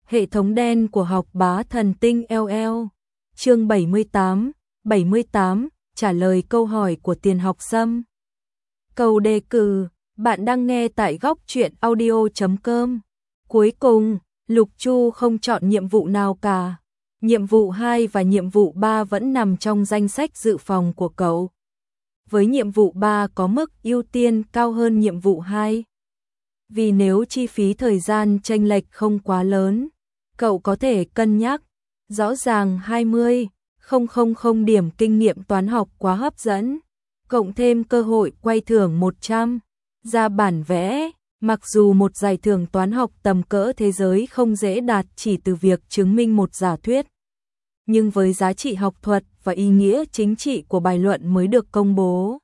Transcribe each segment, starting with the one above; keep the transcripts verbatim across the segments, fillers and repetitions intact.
Hệ thống đen của học bá thần tinh lờ lờ. Chương bảy mươi tám, bảy mươi tám, trả lời câu hỏi của Tiền Học Sâm. Câu đề cử, bạn đang nghe tại góc truyện audio chấm com. Cuối cùng, Lục Chu không chọn nhiệm vụ nào cả. Nhiệm vụ hai và nhiệm vụ ba vẫn nằm trong danh sách dự phòng của cậu. Với nhiệm vụ ba có mức ưu tiên cao hơn nhiệm vụ hai. Vì nếu chi phí thời gian chênh lệch không quá lớn, cậu có thể cân nhắc. Rõ ràng hai mươi nghìn điểm kinh nghiệm toán học quá hấp dẫn, cộng thêm cơ hội quay thưởng một trăm ra bản vẽ. Mặc dù một giải thưởng toán học tầm cỡ thế giới không dễ đạt chỉ từ việc chứng minh một giả thuyết, nhưng với giá trị học thuật và ý nghĩa chính trị của bài luận mới được công bố,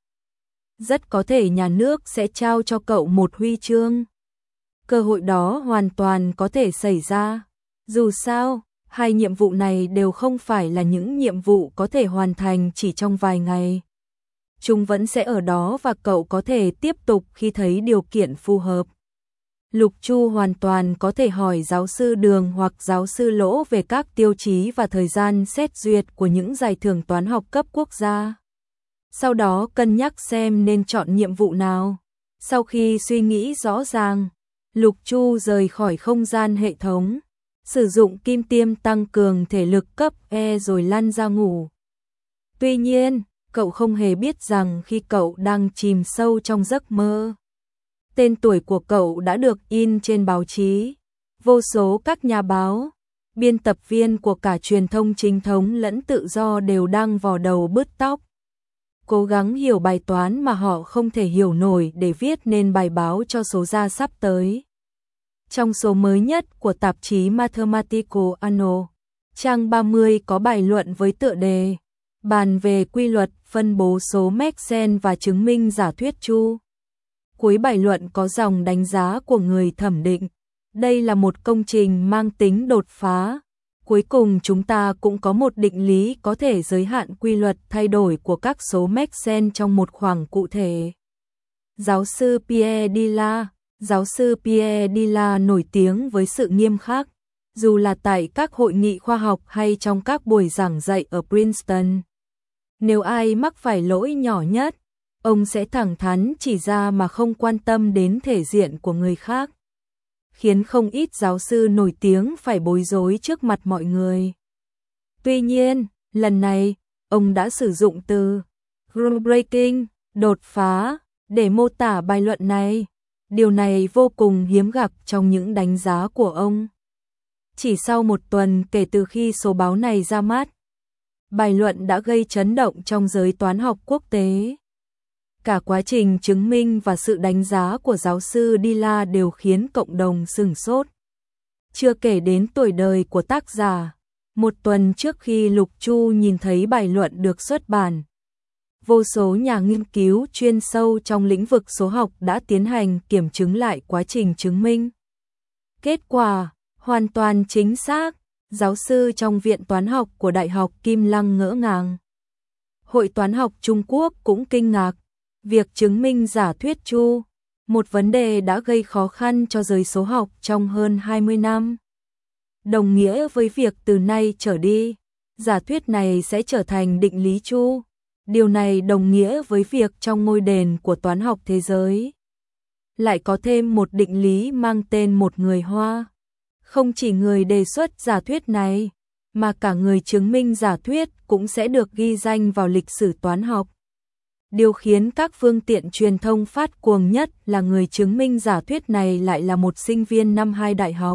rất có thể nhà nước sẽ trao cho cậu một huy chương. Cơ hội đó hoàn toàn có thể xảy ra. Dù sao, hai nhiệm vụ này đều không phải là những nhiệm vụ có thể hoàn thành chỉ trong vài ngày. Chúng vẫn sẽ ở đó và cậu có thể tiếp tục khi thấy điều kiện phù hợp. Lục Chu hoàn toàn có thể hỏi giáo sư Đường hoặc giáo sư Lỗ về các tiêu chí và thời gian xét duyệt của những giải thưởng toán học cấp quốc gia. Sau đó cân nhắc xem nên chọn nhiệm vụ nào. Sau khi suy nghĩ rõ ràng, Lục Chu rời khỏi không gian hệ thống, sử dụng kim tiêm tăng cường thể lực cấp E rồi lăn ra ngủ. Tuy nhiên, cậu không hề biết rằng khi cậu đang chìm sâu trong giấc mơ, tên tuổi của cậu đã được in trên báo chí. Vô số các nhà báo, biên tập viên của cả truyền thông chính thống lẫn tự do đều đang vò đầu bứt tóc, cố gắng hiểu bài toán mà họ không thể hiểu nổi để viết nên bài báo cho số ra sắp tới. Trong số mới nhất của tạp chí Mathematical Annals, trang ba mươi có bài luận với tựa đề bàn về quy luật phân bố số Maxent và chứng minh giả thuyết Chu. Cuối bài luận có dòng đánh giá của người thẩm định. Đây là một công trình mang tính đột phá. Cuối cùng chúng ta cũng có một định lý có thể giới hạn quy luật thay đổi của các số Maxent trong một khoảng cụ thể. Giáo sư Pierre Dila, giáo sư Pierre Dila nổi tiếng với sự nghiêm khắc, dù là tại các hội nghị khoa học hay trong các buổi giảng dạy ở Princeton. Nếu ai mắc phải lỗi nhỏ nhất, ông sẽ thẳng thắn chỉ ra mà không quan tâm đến thể diện của người khác, khiến không ít giáo sư nổi tiếng phải bối rối trước mặt mọi người. Tuy nhiên, lần này, ông đã sử dụng từ groundbreaking, đột phá, để mô tả bài luận này. Điều này vô cùng hiếm gặp trong những đánh giá của ông. Chỉ sau một tuần kể từ khi số báo này ra mắt, bài luận đã gây chấn động trong giới toán học quốc tế. Cả quá trình chứng minh và sự đánh giá của giáo sư Dila đều khiến cộng đồng sửng sốt. Chưa kể đến tuổi đời của tác giả, một tuần trước khi Lục Chu nhìn thấy bài luận được xuất bản, vô số nhà nghiên cứu chuyên sâu trong lĩnh vực số học đã tiến hành kiểm chứng lại quá trình chứng minh. Kết quả, hoàn toàn chính xác, giáo sư trong Viện Toán học của Đại học Kim Lăng ngỡ ngàng. Hội Toán học Trung Quốc cũng kinh ngạc. Việc chứng minh giả thuyết Chu, một vấn đề đã gây khó khăn cho giới số học trong hơn hai mươi năm. Đồng nghĩa với việc từ nay trở đi, giả thuyết này sẽ trở thành định lý Chu. Điều này đồng nghĩa với việc trong ngôi đền của toán học thế giới lại có thêm một định lý mang tên một người Hoa. Không chỉ người đề xuất giả thuyết này, mà cả người chứng minh giả thuyết cũng sẽ được ghi danh vào lịch sử toán học. Điều khiến các phương tiện truyền thông phát cuồng nhất là người chứng minh giả thuyết này lại là một sinh viên năm hai đại học.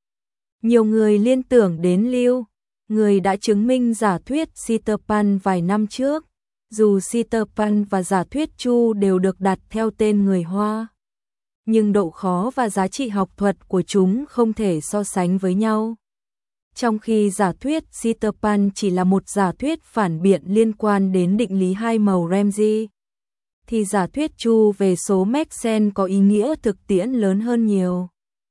Nhiều người liên tưởng đến Lưu, người đã chứng minh giả thuyết Peter Pan vài năm trước. Dù Peter Pan và giả thuyết Chu đều được đặt theo tên người Hoa, nhưng độ khó và giá trị học thuật của chúng không thể so sánh với nhau. Trong khi giả thuyết Peter Pan chỉ là một giả thuyết phản biện liên quan đến định lý hai màu Ramsey, thì giả thuyết Chu về số Maxent có ý nghĩa thực tiễn lớn hơn nhiều.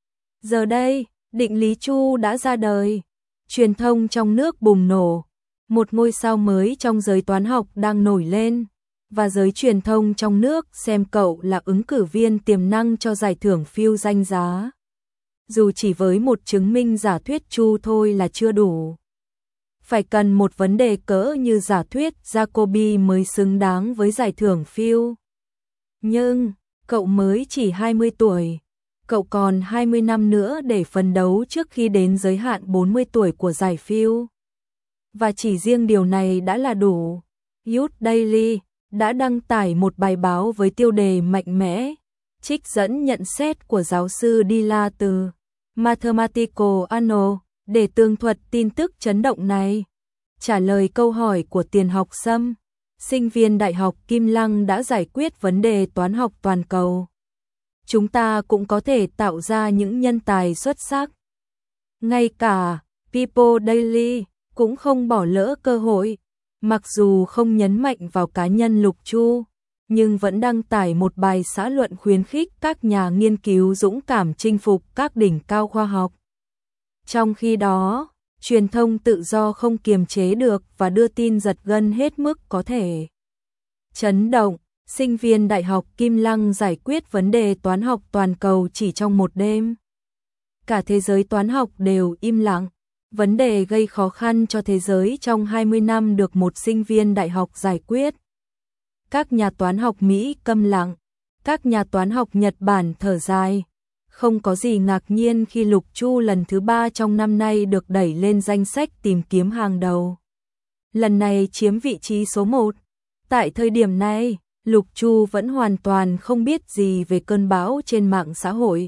Giờ đây, định lý Chu đã ra đời, truyền thông trong nước bùng nổ, một ngôi sao mới trong giới toán học đang nổi lên, và giới truyền thông trong nước xem cậu là ứng cử viên tiềm năng cho giải thưởng Fields danh giá. dù chỉ với một chứng minh giả thuyết Chu thôi là chưa đủ. Phải cần một vấn đề cỡ như giả thuyết Jacobi mới xứng đáng với giải thưởng Fields. Nhưng, cậu mới chỉ hai mươi tuổi. Cậu còn hai mươi năm nữa để phấn đấu trước khi đến giới hạn bốn mươi tuổi của giải Fields. Và chỉ riêng điều này đã là đủ. Youth Daily đã đăng tải một bài báo với tiêu đề mạnh mẽ, trích dẫn nhận xét của giáo sư Dilla từ Mathematical Annals để tường thuật tin tức chấn động này. Trả lời câu hỏi của Tiền Học Sâm, sinh viên Đại học Kim Lăng đã giải quyết vấn đề toán học toàn cầu. Chúng ta cũng có thể tạo ra những nhân tài xuất sắc. Ngay cả People Daily cũng không bỏ lỡ cơ hội, mặc dù không nhấn mạnh vào cá nhân Lục Chu, nhưng vẫn đăng tải một bài xã luận khuyến khích các nhà nghiên cứu dũng cảm chinh phục các đỉnh cao khoa học. Trong khi đó, truyền thông tự do không kiềm chế được và đưa tin giật gân hết mức có thể. Chấn động, sinh viên Đại học Kim Lăng giải quyết vấn đề toán học toàn cầu chỉ trong một đêm. Cả thế giới toán học đều im lặng. Vấn đề gây khó khăn cho thế giới trong hai mươi năm được một sinh viên đại học giải quyết. Các nhà toán học Mỹ câm lặng, các nhà toán học Nhật Bản thở dài. Không có gì ngạc nhiên khi Lục Chu lần thứ ba trong năm nay được đẩy lên danh sách tìm kiếm hàng đầu. Lần này chiếm vị trí số một. Tại thời điểm này, Lục Chu vẫn hoàn toàn không biết gì về cơn bão trên mạng xã hội.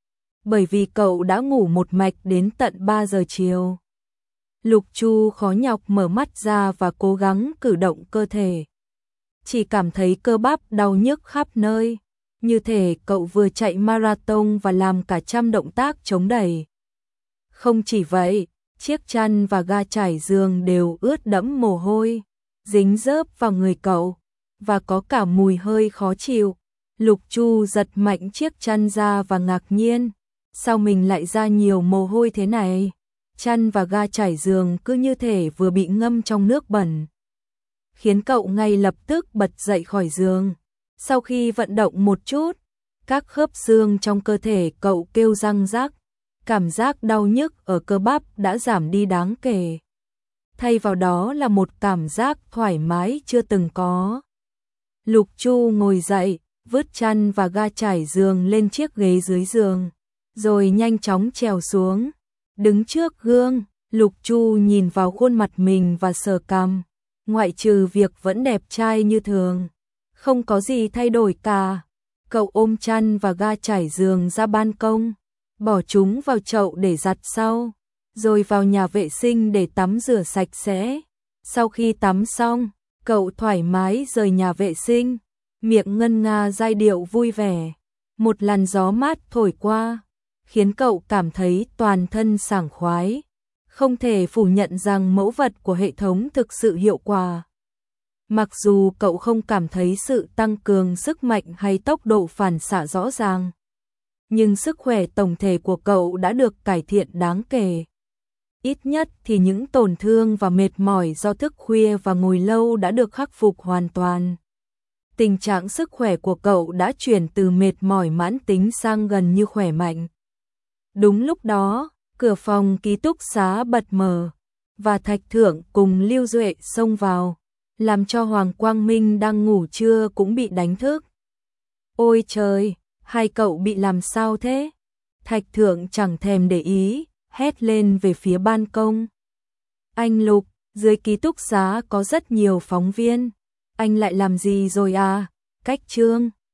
Bởi vì cậu đã ngủ một mạch đến tận ba giờ chiều. Lục Chu khó nhọc mở mắt ra và cố gắng cử động cơ thể. Chỉ cảm thấy cơ bắp đau nhức khắp nơi. Như thể cậu vừa chạy marathon và làm cả trăm động tác chống đẩy. Không chỉ vậy, chiếc chăn và ga trải giường đều ướt đẫm mồ hôi, dính dớp vào người cậu, và có cả mùi hơi khó chịu. Lục Chu giật mạnh chiếc chăn ra và ngạc nhiên. Sao mình lại ra nhiều mồ hôi thế này? Chăn và ga trải giường cứ như thể vừa bị ngâm trong nước bẩn. Khiến cậu ngay lập tức bật dậy khỏi giường. Sau khi vận động một chút, các khớp xương trong cơ thể cậu kêu răng rắc. Cảm giác đau nhức ở cơ bắp đã giảm đi đáng kể. Thay vào đó là một cảm giác thoải mái chưa từng có. Lục Chu ngồi dậy, vứt chăn và ga trải giường lên chiếc ghế dưới giường, rồi nhanh chóng trèo xuống. Đứng trước gương, Lục Chu nhìn vào khuôn mặt mình và sờ cằm. Ngoại trừ việc vẫn đẹp trai như thường, không có gì thay đổi cả. Cậu ôm chăn và ga trải giường ra ban công, bỏ chúng vào chậu để giặt sau, rồi vào nhà vệ sinh để tắm rửa sạch sẽ. Sau khi tắm xong, cậu thoải mái rời nhà vệ sinh, miệng ngân nga giai điệu vui vẻ. Một làn gió mát thổi qua, khiến cậu cảm thấy toàn thân sảng khoái. Không thể phủ nhận rằng mẫu vật của hệ thống thực sự hiệu quả. Mặc dù cậu không cảm thấy sự tăng cường sức mạnh hay tốc độ phản xạ rõ ràng, nhưng sức khỏe tổng thể của cậu đã được cải thiện đáng kể. Ít nhất thì những tổn thương và mệt mỏi do thức khuya và ngồi lâu đã được khắc phục hoàn toàn. Tình trạng sức khỏe của cậu đã chuyển từ mệt mỏi mãn tính sang gần như khỏe mạnh. Đúng lúc đó, cửa phòng ký túc xá bật mở, và Thạch Thượng cùng Lưu Duệ xông vào, làm cho Hoàng Quang Minh đang ngủ trưa cũng bị đánh thức. Ôi trời, hai cậu bị làm sao thế? Thạch Thượng chẳng thèm để ý, hét lên về phía ban công. Anh Lục, dưới ký túc xá có rất nhiều phóng viên. Anh lại làm gì rồi à? Cách Trương,